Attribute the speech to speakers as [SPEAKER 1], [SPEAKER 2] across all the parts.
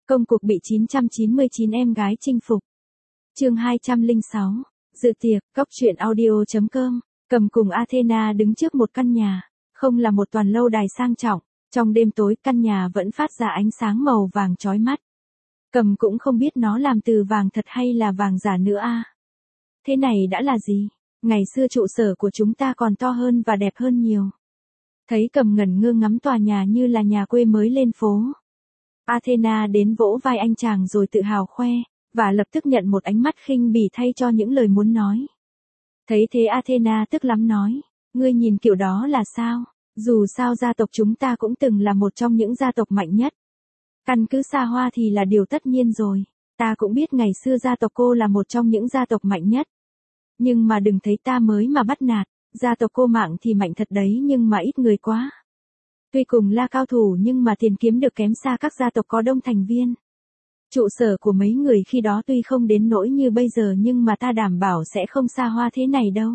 [SPEAKER 1] Công cuộc bị 999 em gái chinh phục. Chương 206. Dự tiệc, cóc truyện audio.com. Cầm cùng Athena đứng trước một căn nhà, không là một toàn lâu đài sang trọng. Trong đêm tối, căn nhà vẫn phát ra ánh sáng màu vàng chói mắt. Cầm cũng không biết nó làm từ vàng thật hay là vàng giả nữa a. Thế này đã là gì? Ngày xưa trụ sở của chúng ta còn to hơn và đẹp hơn nhiều. Thấy Cầm ngẩn ngơ ngắm tòa nhà như là nhà quê mới lên phố. Athena đến vỗ vai anh chàng rồi tự hào khoe, và lập tức nhận một ánh mắt khinh bỉ thay cho những lời muốn nói. Thấy thế Athena tức lắm nói, ngươi nhìn kiểu đó là sao? Dù sao gia tộc chúng ta cũng từng là một trong những gia tộc mạnh nhất. Căn cứ xa hoa thì là điều tất nhiên rồi, ta cũng biết ngày xưa gia tộc cô là một trong những gia tộc mạnh nhất. Nhưng mà đừng thấy ta mới mà bắt nạt, gia tộc cô mạng thì mạnh thật đấy nhưng mà ít người quá. Tuy cùng là cao thủ nhưng mà tiền kiếm được kém xa các gia tộc có đông thành viên. Trụ sở của mấy người khi đó tuy không đến nỗi như bây giờ nhưng mà ta đảm bảo sẽ không xa hoa thế này đâu.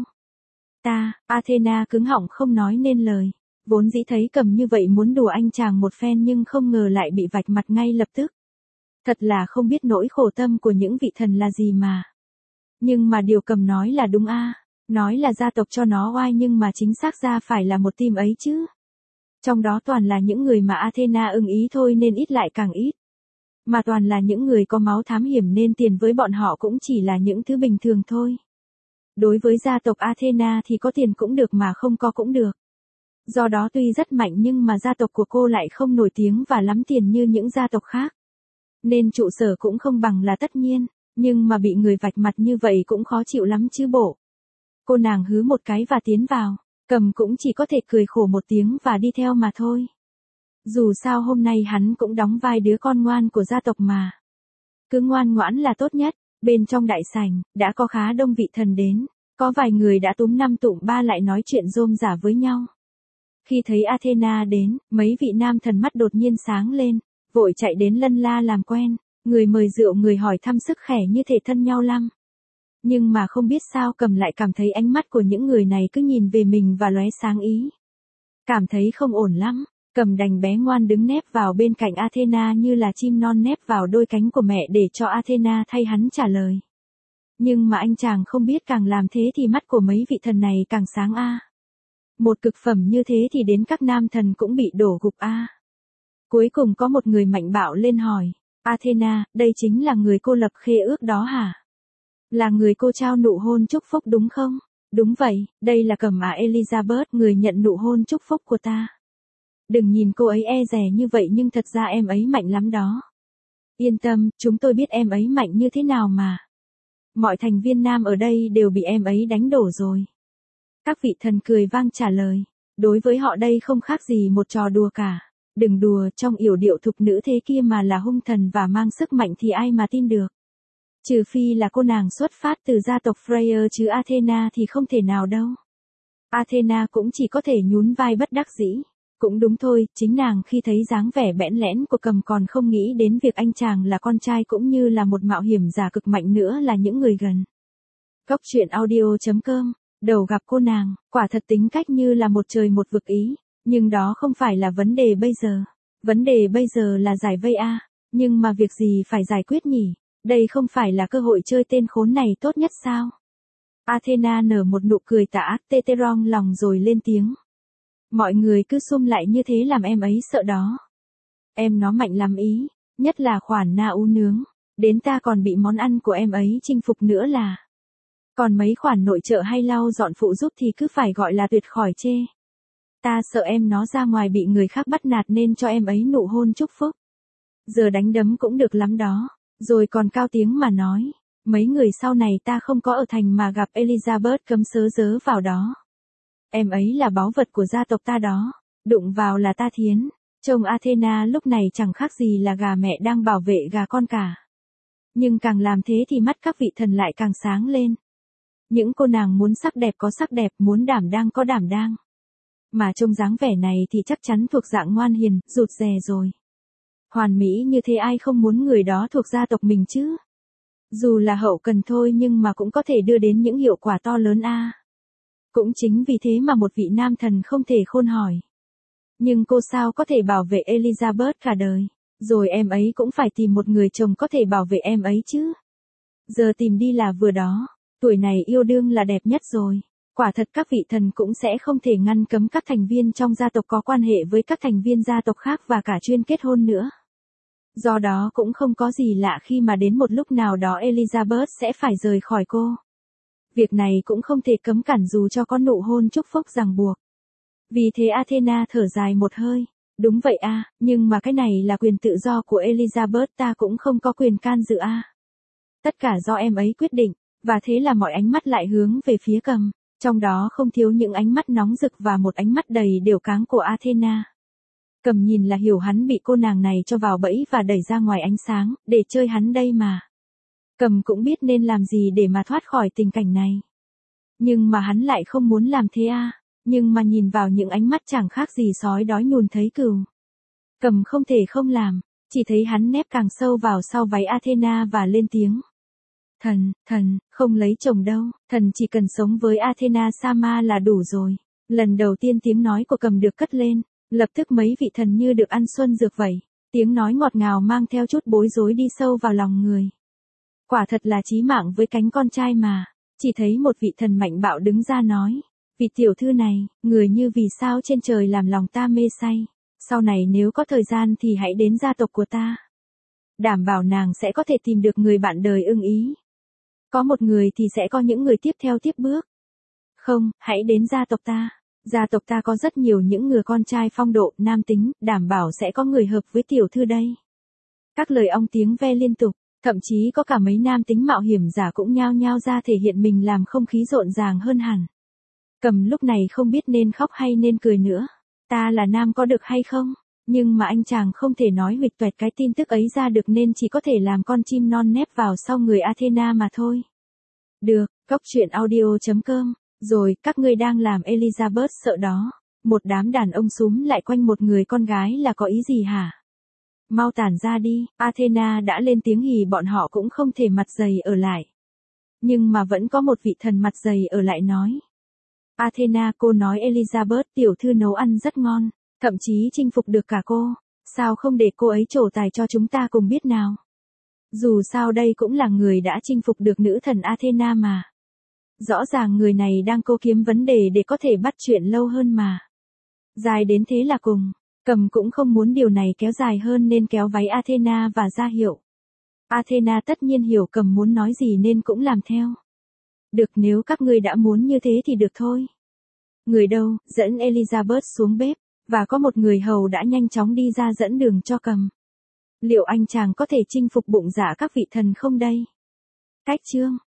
[SPEAKER 1] Athena cứng họng không nói nên lời. Vốn dĩ thấy Cầm như vậy muốn đùa anh chàng một phen nhưng không ngờ lại bị vạch mặt ngay lập tức. Thật là không biết nỗi khổ tâm của những vị thần là gì mà. Nhưng mà điều Cầm nói là đúng a. Nói là gia tộc cho nó oai nhưng mà chính xác ra phải là một team ấy chứ. Trong đó toàn là những người mà Athena ưng ý thôi nên ít lại càng ít. Mà toàn là những người có máu thám hiểm nên tiền với bọn họ cũng chỉ là những thứ bình thường thôi. Đối với gia tộc Athena thì có tiền cũng được mà không có cũng được. Do đó tuy rất mạnh nhưng mà gia tộc của cô lại không nổi tiếng và lắm tiền như những gia tộc khác. Nên trụ sở cũng không bằng là tất nhiên, nhưng mà bị người vạch mặt như vậy cũng khó chịu lắm chứ bộ. Cô nàng hứ một cái và tiến vào, Cầm cũng chỉ có thể cười khổ một tiếng và đi theo mà thôi. Dù sao hôm nay hắn cũng đóng vai đứa con ngoan của gia tộc mà. Cứ ngoan ngoãn là tốt nhất. Bên trong đại sảnh, đã có khá đông vị thần đến. Có vài người đã túm năm tụm ba lại nói chuyện rôm rả với nhau. Khi thấy Athena đến, mấy vị nam thần mắt đột nhiên sáng lên, vội chạy đến lân la làm quen. Người mời rượu người hỏi thăm sức khỏe như thể thân nhau lắm. Nhưng mà không biết sao Cầm lại cảm thấy ánh mắt của những người này cứ nhìn về mình và lóe sáng ý. Cảm thấy không ổn lắm. Cầm đành bé ngoan đứng nép vào bên cạnh Athena như là chim non nép vào đôi cánh của mẹ để cho Athena thay hắn trả lời. Nhưng mà anh chàng không biết càng làm thế thì mắt của mấy vị thần này càng sáng a. Một cực phẩm như thế thì đến các nam thần cũng bị đổ gục a. Cuối cùng có một người mạnh bạo lên hỏi, Athena, đây chính là người cô lập khế ước đó hả? Là người cô trao nụ hôn chúc phúc đúng không? Đúng vậy, đây là Cầm Elizabeth, người nhận nụ hôn chúc phúc của ta. Đừng nhìn cô ấy e dè như vậy nhưng thật ra em ấy mạnh lắm đó. Yên tâm, chúng tôi biết em ấy mạnh như thế nào mà. Mọi thành viên nam ở đây đều bị em ấy đánh đổ rồi. Các vị thần cười vang trả lời. Đối với họ đây không khác gì một trò đùa cả. Đừng đùa, trong yểu điệu thục nữ thế kia mà là hung thần và mang sức mạnh thì ai mà tin được. Trừ phi là cô nàng xuất phát từ gia tộc Freya chứ Athena thì không thể nào đâu. Athena cũng chỉ có thể nhún vai bất đắc dĩ. Cũng đúng thôi, chính nàng khi thấy dáng vẻ bẽn lẽn của Cầm còn không nghĩ đến việc anh chàng là con trai cũng như là một mạo hiểm giả cực mạnh nữa là những người gần. Cóc truyện audio.com. Đầu gặp cô nàng, quả thật tính cách như là một trời một vực ý, nhưng đó không phải là vấn đề bây giờ. Vấn đề bây giờ là giải vây a, nhưng mà việc gì phải giải quyết nhỉ? Đây không phải là cơ hội chơi tên khốn này tốt nhất sao? Athena nở một nụ cười tà ác tê tê rong lòng rồi lên tiếng. Mọi người cứ sum lại như thế làm em ấy sợ đó. Em nó mạnh lắm ý, nhất là khoản na ú nướng. Đến ta còn bị món ăn của em ấy chinh phục nữa là. Còn mấy khoản nội trợ hay lau dọn phụ giúp thì cứ phải gọi là tuyệt khỏi chê. Ta sợ em nó ra ngoài bị người khác bắt nạt nên cho em ấy nụ hôn chúc phúc. Giờ đánh đấm cũng được lắm đó. Rồi còn cao tiếng mà nói. Mấy người sau này ta không có ở thành mà gặp Elizabeth cấm sớ dớ vào đó. Em ấy là báu vật của gia tộc ta đó. Đụng vào là ta thiến. Trông Athena lúc này chẳng khác gì là gà mẹ đang bảo vệ gà con cả. Nhưng càng làm thế thì mắt các vị thần lại càng sáng lên. Những cô nàng muốn sắc đẹp có sắc đẹp, muốn đảm đang có đảm đang. Mà trông dáng vẻ này thì chắc chắn thuộc dạng ngoan hiền, rụt rè rồi. Hoàn mỹ như thế ai không muốn người đó thuộc gia tộc mình chứ? Dù là hậu cần thôi nhưng mà cũng có thể đưa đến những hiệu quả to lớn a. Cũng chính vì thế mà một vị nam thần không thể khôn hỏi. Nhưng cô sao có thể bảo vệ Elizabeth cả đời? Rồi em ấy cũng phải tìm một người chồng có thể bảo vệ em ấy chứ. Giờ tìm đi là vừa đó, tuổi này yêu đương là đẹp nhất rồi. Quả thật các vị thần cũng sẽ không thể ngăn cấm các thành viên trong gia tộc có quan hệ với các thành viên gia tộc khác và cả chuyên kết hôn nữa. Do đó cũng không có gì lạ khi mà đến một lúc nào đó Elizabeth sẽ phải rời khỏi cô. Việc này cũng không thể cấm cản dù cho có nụ hôn chúc phúc ràng buộc. Vì thế Athena thở dài một hơi. Đúng vậy à, nhưng mà cái này là quyền tự do của Elizabeth, ta cũng không có quyền can dự à. Tất cả do em ấy quyết định, và thế là mọi ánh mắt lại hướng về phía Cầm, trong đó không thiếu những ánh mắt nóng rực và một ánh mắt đầy điều cáng của Athena. Cầm nhìn là hiểu hắn bị cô nàng này cho vào bẫy và đẩy ra ngoài ánh sáng, để chơi hắn đây mà. Cầm cũng biết nên làm gì để mà thoát khỏi tình cảnh này. Nhưng mà hắn lại không muốn làm thế à. Nhưng mà nhìn vào những ánh mắt chẳng khác gì sói đói nhùn thấy cừu. Cầm không thể không làm, chỉ thấy hắn nép càng sâu vào sau váy Athena và lên tiếng. Thần, không lấy chồng đâu, thần chỉ cần sống với Athena Sama là đủ rồi. Lần đầu tiên tiếng nói của Cầm được cất lên, lập tức mấy vị thần như được ăn xuân dược vậy. Tiếng nói ngọt ngào mang theo chút bối rối đi sâu vào lòng người. Quả thật là chí mạng với cánh con trai mà. Chỉ thấy một vị thần mạnh bạo đứng ra nói. Vị tiểu thư này, người như vì sao trên trời làm lòng ta mê say. Sau này nếu có thời gian thì hãy đến gia tộc của ta. Đảm bảo nàng sẽ có thể tìm được người bạn đời ưng ý. Có một người thì sẽ có những người tiếp theo tiếp bước. Không, hãy đến gia tộc ta. Gia tộc ta có rất nhiều những người con trai phong độ, nam tính, đảm bảo sẽ có người hợp với tiểu thư đây. Các lời ong tiếng ve liên tục, thậm chí có cả mấy nam tính mạo hiểm giả cũng nhao nhao ra thể hiện mình làm không khí rộn ràng hơn hẳn. Cầm lúc này không biết nên khóc hay nên cười nữa. Ta là nam có được hay không? Nhưng mà anh chàng không thể nói huỵch toẹt cái tin tức ấy ra được nên chỉ có thể làm con chim non nép vào sau người Athena mà thôi. Được, cóc truyện audio.com. Rồi, các ngươi đang làm Elizabeth sợ đó. Một đám đàn ông súm lại quanh một người con gái là có ý gì hả? Mau tản ra đi, Athena đã lên tiếng hì bọn họ cũng không thể mặt dày ở lại. Nhưng mà vẫn có một vị thần mặt dày ở lại nói. Athena, cô nói Elizabeth tiểu thư nấu ăn rất ngon, thậm chí chinh phục được cả cô. Sao không để cô ấy trổ tài cho chúng ta cùng biết nào? Dù sao đây cũng là người đã chinh phục được nữ thần Athena mà. Rõ ràng người này đang cố kiếm vấn đề để có thể bắt chuyện lâu hơn mà. Dài đến thế là cùng. Cầm cũng không muốn điều này kéo dài hơn nên kéo váy Athena và ra hiệu. Athena tất nhiên hiểu Cầm muốn nói gì nên cũng làm theo. Được, nếu các ngươi đã muốn như thế thì được thôi. Người đâu, dẫn Elizabeth xuống bếp, và có một người hầu đã nhanh chóng đi ra dẫn đường cho Cầm. Liệu anh chàng có thể chinh phục bụng dạ các vị thần không đây? Cách chương